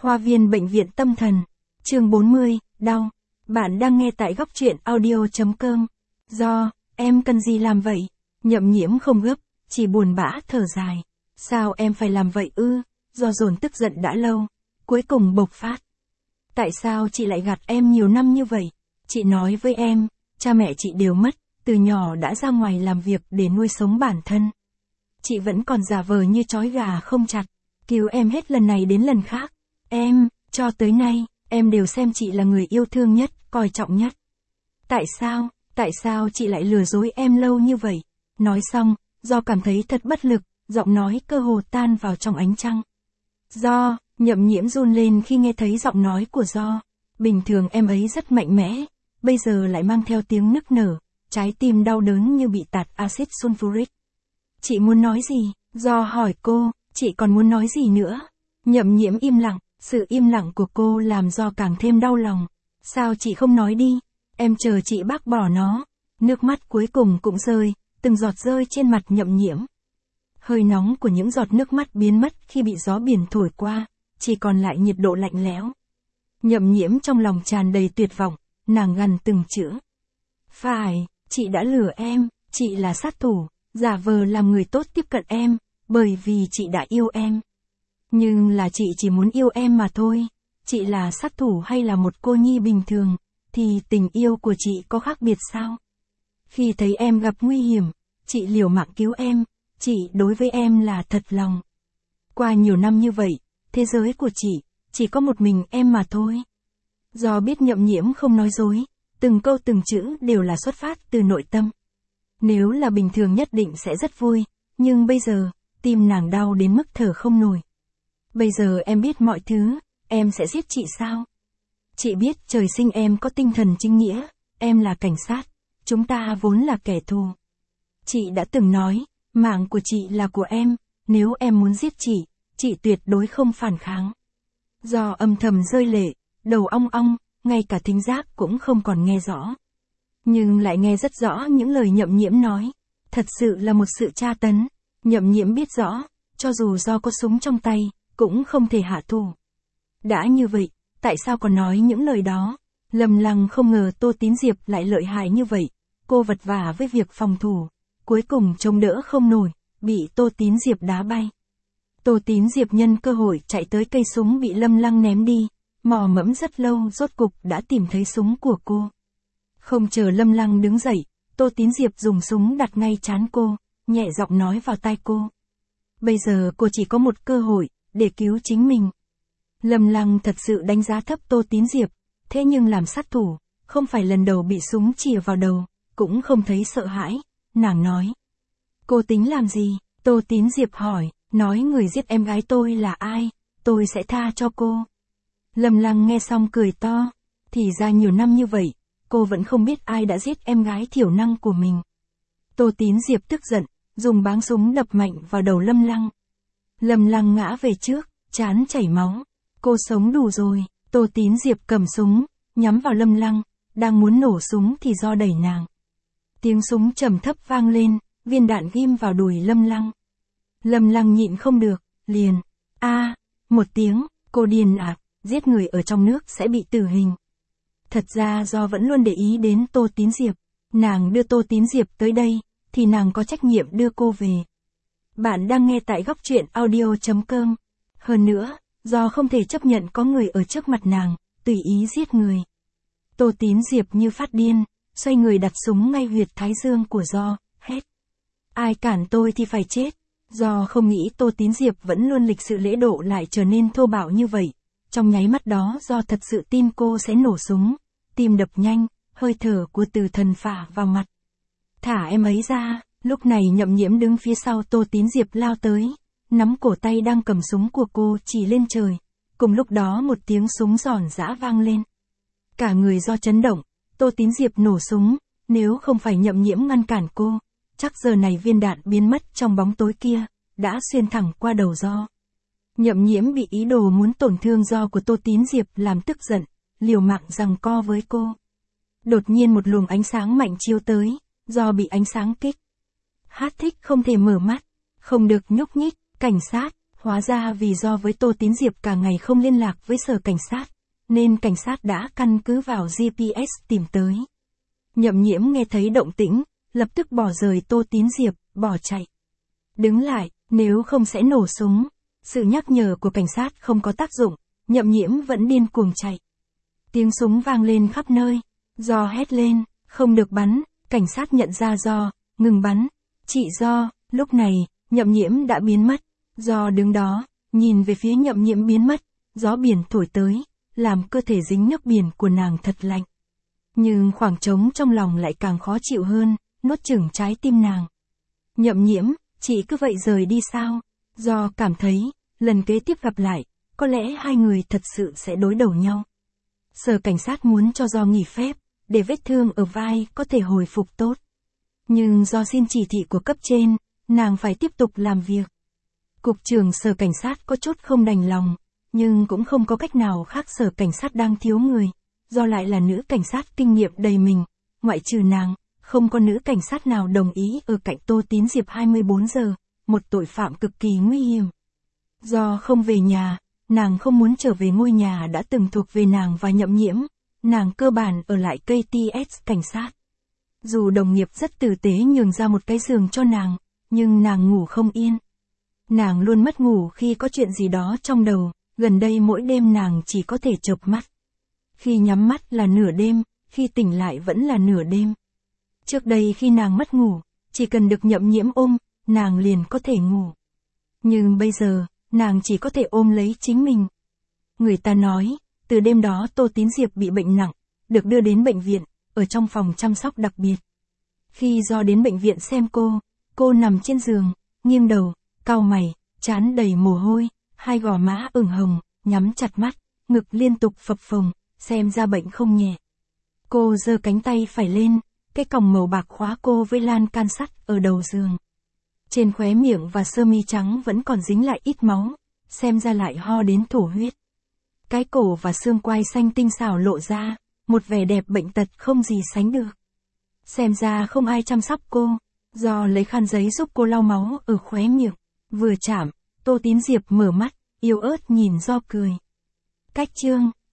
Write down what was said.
Khoa viên Bệnh viện Tâm thần. Chương 40, đau. Bạn đang nghe tại góc truyện audio.com. Em cần gì làm vậy? Nhậm Nhiễm không gấp, chỉ buồn bã thở dài. Sao em phải làm vậy ư? Do dồn tức giận đã lâu, cuối cùng bộc phát. Tại sao chị lại gạt em nhiều năm như vậy? Chị nói với em, cha mẹ chị đều mất, từ nhỏ đã ra ngoài làm việc để nuôi sống bản thân. Chị vẫn còn giả vờ như trói gà không chặt, cứu em hết lần này đến lần khác. Cho tới nay, em đều xem chị là người yêu thương nhất, coi trọng nhất. Tại sao chị lại lừa dối em lâu như vậy? Nói xong, Do cảm thấy thật bất lực, giọng nói cơ hồ tan vào trong ánh trăng. Nhậm Nhiễm run lên khi nghe thấy giọng nói của Do. Bình thường em ấy rất mạnh mẽ, bây giờ lại mang theo tiếng nức nở, trái tim đau đớn như bị tạt axit sulfuric. Chị muốn nói gì? Do hỏi cô, chị còn muốn nói gì nữa? Nhậm Nhiễm im lặng, sự im lặng của cô làm Do càng thêm đau lòng. Sao chị không nói đi? Em chờ chị bác bỏ nó. Nước mắt cuối cùng cũng rơi, từng giọt rơi trên mặt Nhậm Nhiễm. Hơi nóng của những giọt nước mắt biến mất khi bị gió biển thổi qua, chỉ còn lại nhiệt độ lạnh lẽo. Nhậm Nhiễm trong lòng tràn đầy tuyệt vọng, nàng gằn từng chữ. Phải, chị đã lừa em, chị là sát thủ, giả vờ làm người tốt tiếp cận em, bởi vì chị đã yêu em. Nhưng là chị chỉ muốn yêu em mà thôi. Chị là sát thủ hay là một cô nhi bình thường, thì tình yêu của chị có khác biệt sao? Khi thấy em gặp nguy hiểm, chị liều mạng cứu em, chị đối với em là thật lòng. Qua nhiều năm như vậy, thế giới của chị, chỉ có một mình em mà thôi. Do biết Nhậm Nhiễm không nói dối, từng câu từng chữ đều là xuất phát từ nội tâm. Nếu là bình thường nhất định sẽ rất vui, nhưng bây giờ, tim nàng đau đến mức thở không nổi. Bây giờ em biết mọi thứ, em sẽ giết chị sao? Chị biết trời sinh em có tinh thần chính nghĩa, em là cảnh sát, chúng ta vốn là kẻ thù. Chị đã từng nói, mạng của chị là của em, nếu em muốn giết chị tuyệt đối không phản kháng. Do âm thầm rơi lệ, đầu ong ong, ngay cả thính giác cũng không còn nghe rõ. Nhưng lại nghe rất rõ những lời Nhậm Nhiễm nói. Thật sự là một sự tra tấn. Nhậm Nhiễm biết rõ, cho dù Do có súng trong tay, cũng không thể hạ thủ. Đã như vậy, tại sao còn nói những lời đó? Lâm Lăng không ngờ Tô Tín Diệp lại lợi hại như vậy. Cô vật vã với việc phòng thủ, cuối cùng chống đỡ không nổi, bị Tô Tín Diệp đá bay. Tô Tín Diệp nhân cơ hội chạy tới cây súng bị Lâm Lăng ném đi, mò mẫm rất lâu rốt cục đã tìm thấy súng của cô. Không chờ Lâm Lăng đứng dậy, Tô Tín Diệp dùng súng đặt ngay trán cô, nhẹ giọng nói vào tai cô. Bây giờ cô chỉ có một cơ hội, để cứu chính mình. Lâm Lăng thật sự đánh giá thấp Tô Tín Diệp, thế nhưng làm sát thủ, không phải lần đầu bị súng chĩa vào đầu, cũng không thấy sợ hãi, nàng nói. Cô tính làm gì? Tô Tín Diệp hỏi, nói người giết em gái tôi là ai, tôi sẽ tha cho cô. Lâm Lăng nghe xong cười to, thì ra nhiều năm như vậy, cô vẫn không biết ai đã giết em gái thiểu năng của mình. Tô Tín Diệp tức giận, dùng báng súng đập mạnh vào đầu Lâm Lăng. Lâm Lăng ngã về trước, trán chảy máu. Cô sống đủ rồi. Tô Tín Diệp cầm súng, nhắm vào Lâm Lăng, đang muốn nổ súng thì Do đẩy nàng. Tiếng súng trầm thấp vang lên, viên đạn ghim vào đùi Lâm Lăng. Lâm Lăng nhịn không được, liền. Một tiếng, cô điên giết người ở trong nước sẽ bị tử hình. Thật ra Do vẫn luôn để ý đến Tô Tín Diệp. Nàng đưa Tô Tín Diệp tới đây, thì nàng có trách nhiệm đưa cô về. Bạn đang nghe tại góc truyện audio.com. Hơn nữa, Do không thể chấp nhận có người ở trước mặt nàng, tùy ý giết người. Tô Tín Diệp như phát điên, xoay người đặt súng ngay huyệt thái dương của Do, hét. Ai cản tôi thì phải chết. Do không nghĩ Tô Tín Diệp vẫn luôn lịch sự lễ độ lại trở nên thô bạo như vậy. Trong nháy mắt đó Do thật sự tin cô sẽ nổ súng. Tim đập nhanh, hơi thở của Từ Thần phả vào mặt. Thả em ấy ra. Lúc này Nhậm Nhiễm đứng phía sau Tô Tín Diệp lao tới, nắm cổ tay đang cầm súng của cô chỉ lên trời. Cùng lúc đó một tiếng súng giòn giã vang lên. Cả người Do chấn động, Tô Tín Diệp nổ súng, nếu không phải Nhậm Nhiễm ngăn cản cô, chắc giờ này viên đạn biến mất trong bóng tối kia, đã xuyên thẳng qua đầu Do. Nhậm Nhiễm bị ý đồ muốn tổn thương Do của Tô Tín Diệp làm tức giận, liều mạng giằng co với cô. Đột nhiên một luồng ánh sáng mạnh chiếu tới, Do bị ánh sáng kích. Thích không thể mở mắt, không được nhúc nhích, cảnh sát, Hóa ra vì do với Tô Tín Diệp cả ngày không liên lạc với sở cảnh sát, nên cảnh sát đã căn cứ vào GPS tìm tới. Nhậm Nhiễm nghe thấy động tĩnh, lập tức bỏ rời Tô Tín Diệp, bỏ chạy. Đứng lại, nếu không sẽ nổ súng. Sự nhắc nhở của cảnh sát không có tác dụng, Nhậm Nhiễm vẫn điên cuồng chạy. Tiếng súng vang lên khắp nơi. Do hét lên, không được bắn, cảnh sát nhận ra Do, ngừng bắn. Chị Do, lúc này, Nhậm Nhiễm đã biến mất. Do đứng đó, nhìn về phía Nhậm Nhiễm biến mất, gió biển thổi tới, làm cơ thể dính nước biển của nàng thật lạnh. Nhưng khoảng trống trong lòng lại càng khó chịu hơn, nuốt chửng trái tim nàng. Nhậm Nhiễm, chị cứ vậy rời đi sao? Do cảm thấy, lần kế tiếp gặp lại, có lẽ hai người thật sự sẽ đối đầu nhau. Sở cảnh sát muốn cho Do nghỉ phép, để vết thương ở vai có thể hồi phục tốt. Nhưng do xin chỉ thị của cấp trên, nàng phải tiếp tục làm việc. Cục trưởng sở cảnh sát có chút không đành lòng, nhưng cũng không có cách nào khác, sở cảnh sát đang thiếu người. Do lại là nữ cảnh sát kinh nghiệm đầy mình, ngoại trừ nàng, không có nữ cảnh sát nào đồng ý ở cạnh Tô Tín Diệp 24 giờ, một tội phạm cực kỳ nguy hiểm. Do không về nhà, nàng không muốn trở về ngôi nhà đã từng thuộc về nàng và Nhậm Nhiễm, nàng cơ bản ở lại KTS cảnh sát. Dù đồng nghiệp rất tử tế nhường ra một cái giường cho nàng, nhưng nàng ngủ không yên. Nàng luôn mất ngủ khi có chuyện gì đó trong đầu, gần đây mỗi đêm nàng chỉ có thể chợp mắt. Khi nhắm mắt là nửa đêm, khi tỉnh lại vẫn là nửa đêm. Trước đây khi nàng mất ngủ, chỉ cần được Nhậm Nhiễm ôm, nàng liền có thể ngủ. Nhưng bây giờ, nàng chỉ có thể ôm lấy chính mình. Người ta nói, từ đêm đó Tô Tín Diệp bị bệnh nặng, được đưa đến bệnh viện, ở trong phòng chăm sóc đặc biệt. Khi Do đến bệnh viện xem cô nằm trên giường, nghiêng đầu, cau mày, trán đầy mồ hôi, hai gò má ửng hồng, nhắm chặt mắt, ngực liên tục phập phồng, xem ra bệnh không nhẹ. Cô giơ cánh tay phải lên, cái còng màu bạc khóa cô với lan can sắt ở đầu giường. Trên khóe miệng và sơ mi trắng vẫn còn dính lại ít máu, xem ra lại ho đến thổ huyết. Cái cổ và xương quai xanh tinh xảo lộ ra, một vẻ đẹp bệnh tật không gì sánh được. Xem ra không ai chăm sóc cô, Do lấy khăn giấy giúp cô lau máu ở khóe miệng. Vừa chạm, Tô Tín Diệp mở mắt, yếu ớt nhìn Do cười. Cách chương